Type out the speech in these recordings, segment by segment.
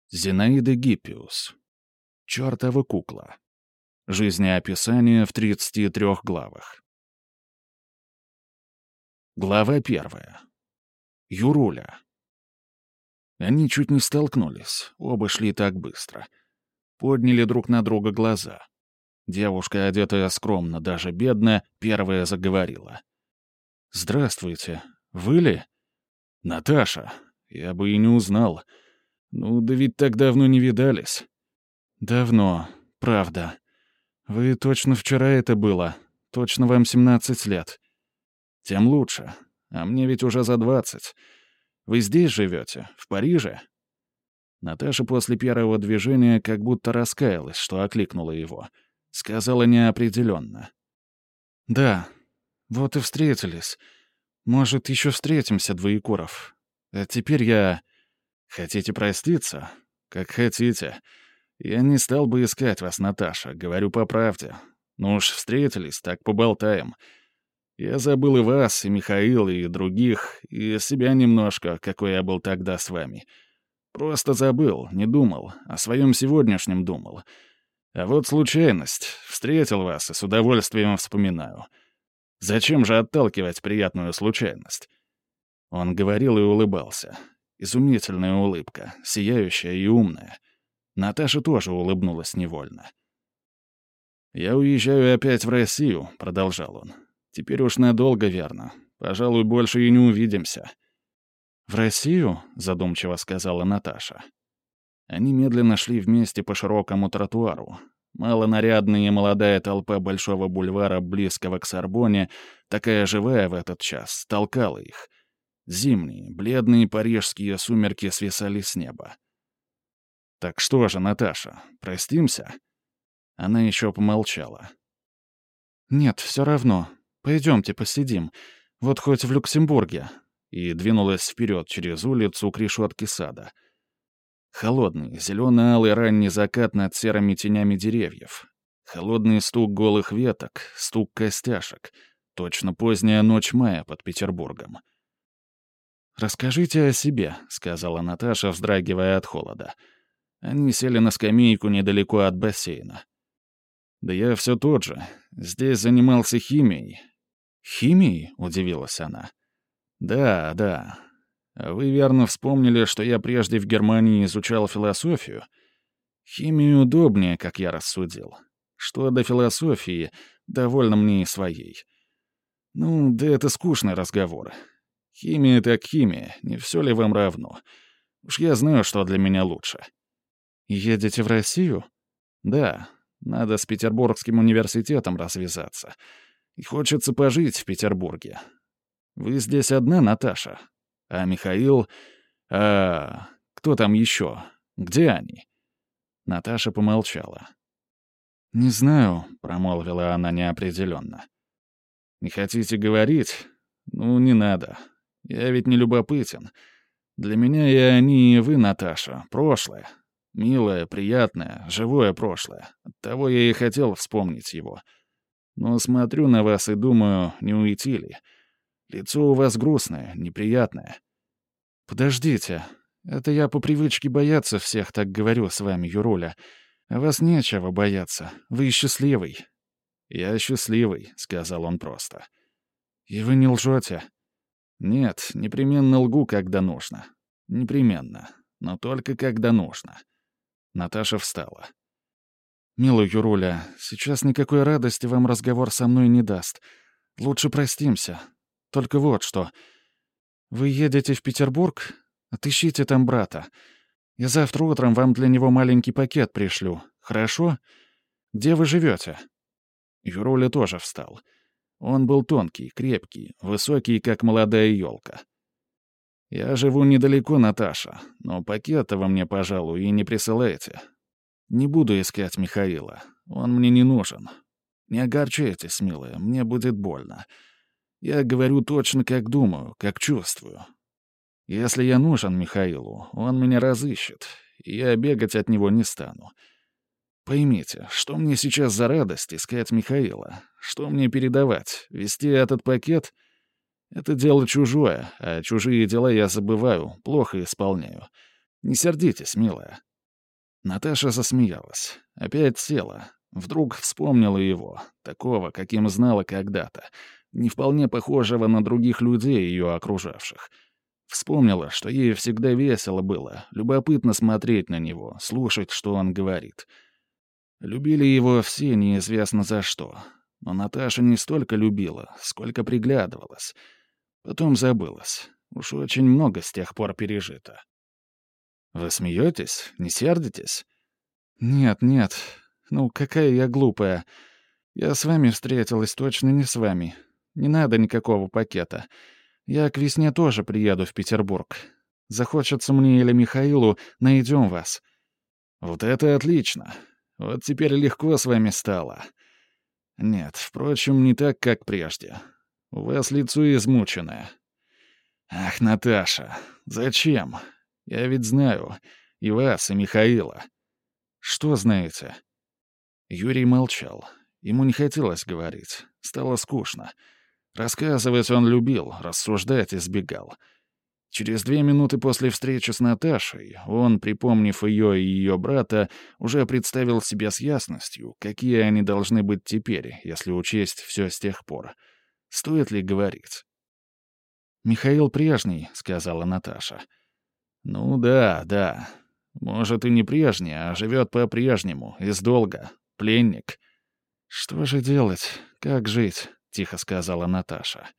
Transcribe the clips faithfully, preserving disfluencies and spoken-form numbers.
Зинаида Гиппиус. Чёртова кукла. Жизнеописание в тридцати трёх главах. Глава первая. Юруля. Они чуть не столкнулись, оба шли так быстро. Подняли друг на друга глаза. Девушка, одетая скромно, даже бедно, первая заговорила. «Здравствуйте. Вы ли?» «Наташа. Я бы и не узнал. Ну, да ведь так давно не видались». «Давно, правда. Вы точно вчера это было. Точно вам семнадцать лет». «Тем лучше. А мне ведь уже за двадцать. Вы здесь живете? В Париже?» Наташа после первого движения как будто раскаялась, что окликнула его. Сказала неопределенно. «Да. Вот и встретились. Может, еще встретимся, Двоекуров. А теперь я...» «Хотите проститься? Как хотите. Я не стал бы искать вас, Наташа, говорю по правде. Ну уж встретились, так поболтаем. Я забыл и вас, и Михаила, и других, и себя немножко, какой я был тогда с вами. Просто забыл, не думал, о своем сегодняшнем думал. А вот случайность. Встретил вас и с удовольствием вспоминаю. Зачем же отталкивать приятную случайность?» Он говорил и улыбался. Изумительная улыбка, сияющая и умная. Наташа тоже улыбнулась невольно. «Я уезжаю опять в Россию», — продолжал он. «Теперь уж надолго, верно. Пожалуй, больше и не увидимся». «В Россию?» — задумчиво сказала Наташа. Они медленно шли вместе по широкому тротуару. Малонарядная молодая толпа Большого бульвара, близкого к Сорбонне, такая живая в этот час, толкала их. Зимние, бледные парижские сумерки свисали с неба. «Так что же, Наташа, простимся?» Она еще помолчала. «Нет, все равно. Пойдемте посидим. Вот хоть в Люксембурге». И двинулась вперед через улицу к решетке сада. Холодный, зелено-алый ранний закат над серыми тенями деревьев. Холодный стук голых веток, стук костяшек. Точно поздняя ночь мая под Петербургом. «Расскажите о себе», — сказала Наташа, вздрагивая от холода. Они сели на скамейку недалеко от бассейна. «Да я все тот же. Здесь занимался химией». «Химией?» — удивилась она. «Да, да. Вы верно вспомнили, что я прежде в Германии изучал философию? Химию удобнее, как я рассудил. Что до философии, довольно мне и своей. Ну, да это скучный разговор. Химия так химия, не все ли вам равно? Уж я знаю, что для меня лучше». «Едете в Россию?» «Да, надо с Петербургским университетом развязаться. И хочется пожить в Петербурге. Вы здесь одна, Наташа? А Михаил... А кто там еще? Где они?» Наташа помолчала. «Не знаю», — промолвила она неопределенно. «Не хотите говорить? Ну, не надо. Я ведь не любопытен. Для меня и они, и вы, Наташа, прошлое. Милое, приятное, живое прошлое. Оттого я и хотел вспомнить его. Но смотрю на вас и думаю, не уйти ли. Лицо у вас грустное, неприятное». «Подождите. Это я по привычке бояться всех так говорю с вами, Юруля. А вас нечего бояться. Вы счастливый». «Я счастливый», — сказал он просто. «И вы не лжете?» «Нет, непременно лгу, когда нужно. Непременно. Но только когда нужно». Наташа встала. «Милый Юруля, сейчас никакой радости вам разговор со мной не даст. Лучше простимся. Только вот что. Вы едете в Петербург? Отыщите там брата. Я завтра утром вам для него маленький пакет пришлю. Хорошо? Где вы живете?» Юруля тоже встал. Он был тонкий, крепкий, высокий, как молодая елка. «Я живу недалеко, Наташа, но пакета вы мне, пожалуй, и не присылайте. Не буду искать Михаила. Он мне не нужен. Не огорчайтесь, милая, мне будет больно. Я говорю точно, как думаю, как чувствую. Если я нужен Михаилу, он меня разыщет, и я бегать от него не стану. Поймите, что мне сейчас за радость искать Михаила? Что мне передавать? Вести этот пакет? Это дело чужое, а чужие дела я забываю, плохо исполняю. Не сердитесь, милая. Наташа засмеялась. Опять села. Вдруг вспомнила его, такого, каким знала когда-то, не вполне похожего на других людей, ее окружавших. Вспомнила, что ей всегда весело было, любопытно смотреть на него, слушать, что он говорит. Любили его все неизвестно за что. Но Наташа не столько любила, сколько приглядывалась. Потом забылась. Уж очень много с тех пор пережито. «Вы смеетесь? Не сердитесь?» «Нет, нет. Ну, какая я глупая. Я с вами встретилась, точно не с вами. Не надо никакого пакета. Я к весне тоже приеду в Петербург. Захочется мне или Михаилу, найдем вас». «Вот это отлично. Вот теперь легко с вами стало». «Нет, впрочем, не так, как прежде. У вас лицо измученное». «Ах, Наташа, зачем? Я ведь знаю и вас, и Михаила». «Что знаете?» Юрий молчал. Ему не хотелось говорить. Стало скучно. Рассказывать он любил, рассуждать избегал. Через две минуты после встречи с Наташей он, припомнив ее и ее брата, уже представил себе с ясностью, какие они должны быть теперь, если учесть все с тех пор. Стоит ли говорить? «Михаил прежний», — сказала Наташа. «Ну да, да. Может, и не прежний, а живет по-прежнему, из долга. Пленник». «Что же делать? Как жить?» — тихо сказала Наташа.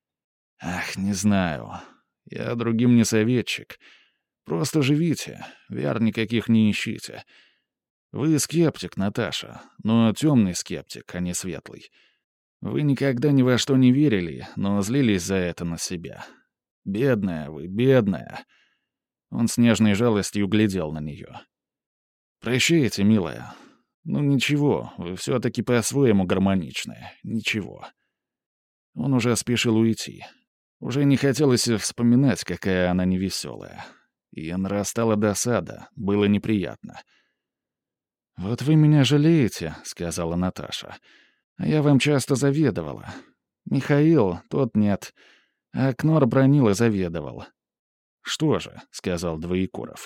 «Ах, не знаю. Я другим не советчик. Просто живите, вер никаких не ищите. Вы скептик, Наташа, но темный скептик, а не светлый. Вы никогда ни во что не верили, но злились за это на себя. Бедная вы, бедная». Он с нежной жалостью глядел на нее. «Прощайте, милая. Ну ничего, вы все-таки по-своему гармоничная. Ничего». Он уже спешил уйти. Уже не хотелось вспоминать, какая она невеселая. И нарастала досада, было неприятно. «Вот вы меня жалеете», — сказала Наташа. «А я вам часто заведовала. Михаил, тот нет. А Кнор бронил и заведовал». «Что же», — сказал Двоекуров.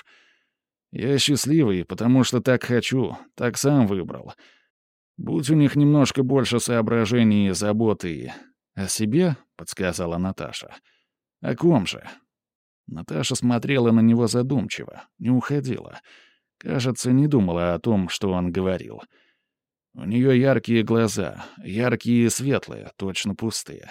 «Я счастливый, потому что так хочу, так сам выбрал. Будь у них немножко больше соображений и заботы...» «О себе?» — подсказала Наташа. «О ком же?» Наташа смотрела на него задумчиво, не уходила. Кажется, не думала о том, что он говорил. У нее яркие глаза, яркие и светлые, точно пустые.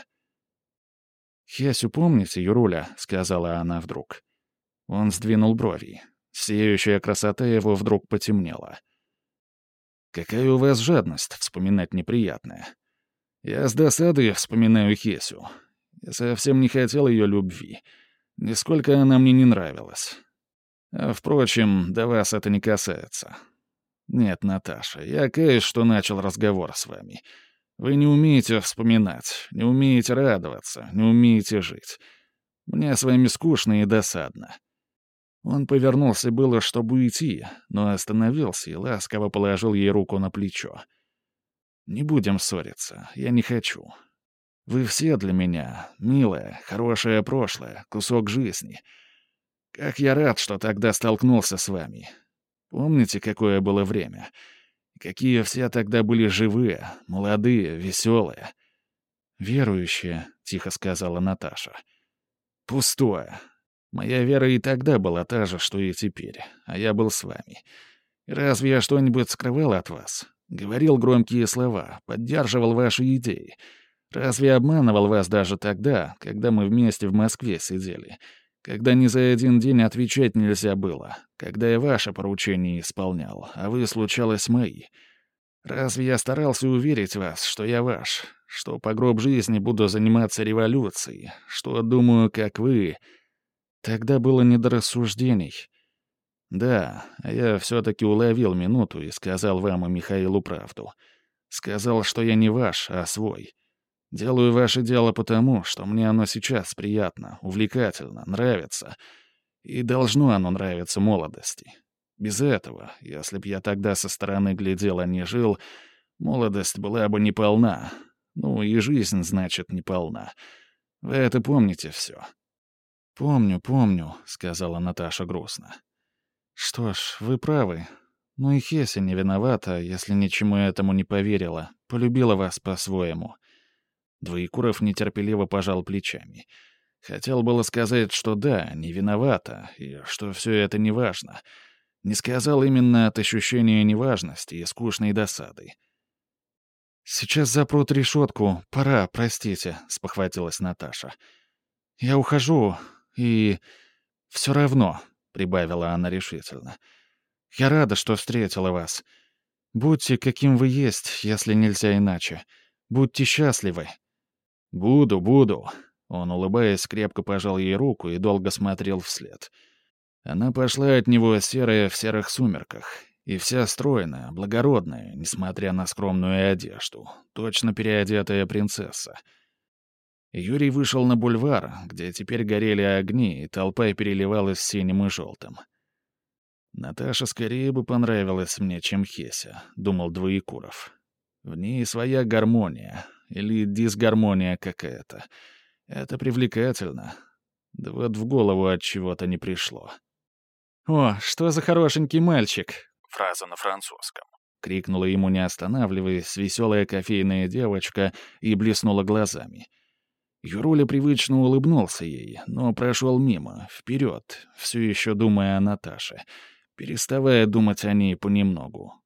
«Хесю помните, Юруля?» — сказала она вдруг. Он сдвинул брови. Сияющая красота его вдруг потемнела. «Какая у вас жадность вспоминать неприятное. Я с досадой вспоминаю Хесю. Я совсем не хотел ее любви. Нисколько она мне не нравилась. А, впрочем, до вас это не касается. Нет, Наташа, я каюсь, что начал разговор с вами. Вы не умеете вспоминать, не умеете радоваться, не умеете жить. Мне с вами скучно и досадно». Он повернулся было, чтобы уйти, но остановился и ласково положил ей руку на плечо. «Не будем ссориться, я не хочу. Вы все для меня, милое, хорошее прошлое, кусок жизни. Как я рад, что тогда столкнулся с вами. Помните, какое было время? Какие все тогда были живые, молодые, веселые?» «Верующие», — тихо сказала Наташа. «Пустое. Моя вера и тогда была та же, что и теперь, а я был с вами. Разве я что-нибудь скрывал от вас? Говорил громкие слова, поддерживал ваши идеи. Разве обманывал вас даже тогда, когда мы вместе в Москве сидели? Когда ни за один день отвечать нельзя было, когда я ваше поручение исполнял, а вы, случалось, мои? Разве я старался уверить вас, что я ваш, что по гроб жизни буду заниматься революцией, что думаю, как вы...» Тогда было не до рассуждений. Да, а я все-таки уловил минуту и сказал вам и Михаилу правду. Сказал, что я не ваш, а свой. Делаю ваше дело потому, что мне оно сейчас приятно, увлекательно, нравится. И должно оно нравиться молодости. Без этого, если б я тогда со стороны глядел, а не жил, молодость была бы неполна. Ну и жизнь, значит, неполна. Вы это помните все. «Помню, помню», — сказала Наташа грустно. «Что ж, вы правы. Ну и Хеся не виновата, если ничему этому не поверила, полюбила вас по-своему». Двоекуров нетерпеливо пожал плечами. Хотел было сказать, что да, не виновата, и что все это неважно. Не сказал именно от ощущения неважности и скучной досады. «Сейчас запрут решетку. Пора, простите», — спохватилась Наташа. «Я ухожу, и... все равно», — прибавила она решительно. «Я рада, что встретила вас. Будьте, каким вы есть, если нельзя иначе. Будьте счастливы». «Буду, буду». Он, улыбаясь, крепко пожал ей руку и долго смотрел вслед. Она пошла от него серая в серых сумерках, и вся стройная, благородная, несмотря на скромную одежду, точно переодетая принцесса. Юрий вышел на бульвар, где теперь горели огни, и толпа переливалась синим и желтым. «Наташа скорее бы понравилась мне, чем Хеся», — думал Двоекуров. «В ней своя гармония, или дисгармония какая-то. Это привлекательно. Да вот в голову от чего-то не пришло». «О, что за хорошенький мальчик!» — фраза на французском. Крикнула ему, не останавливаясь, веселая кофейная девочка и блеснула глазами. Юруля привычно улыбнулся ей, но прошел мимо, вперед, все еще думая о Наташе, переставая думать о ней понемногу.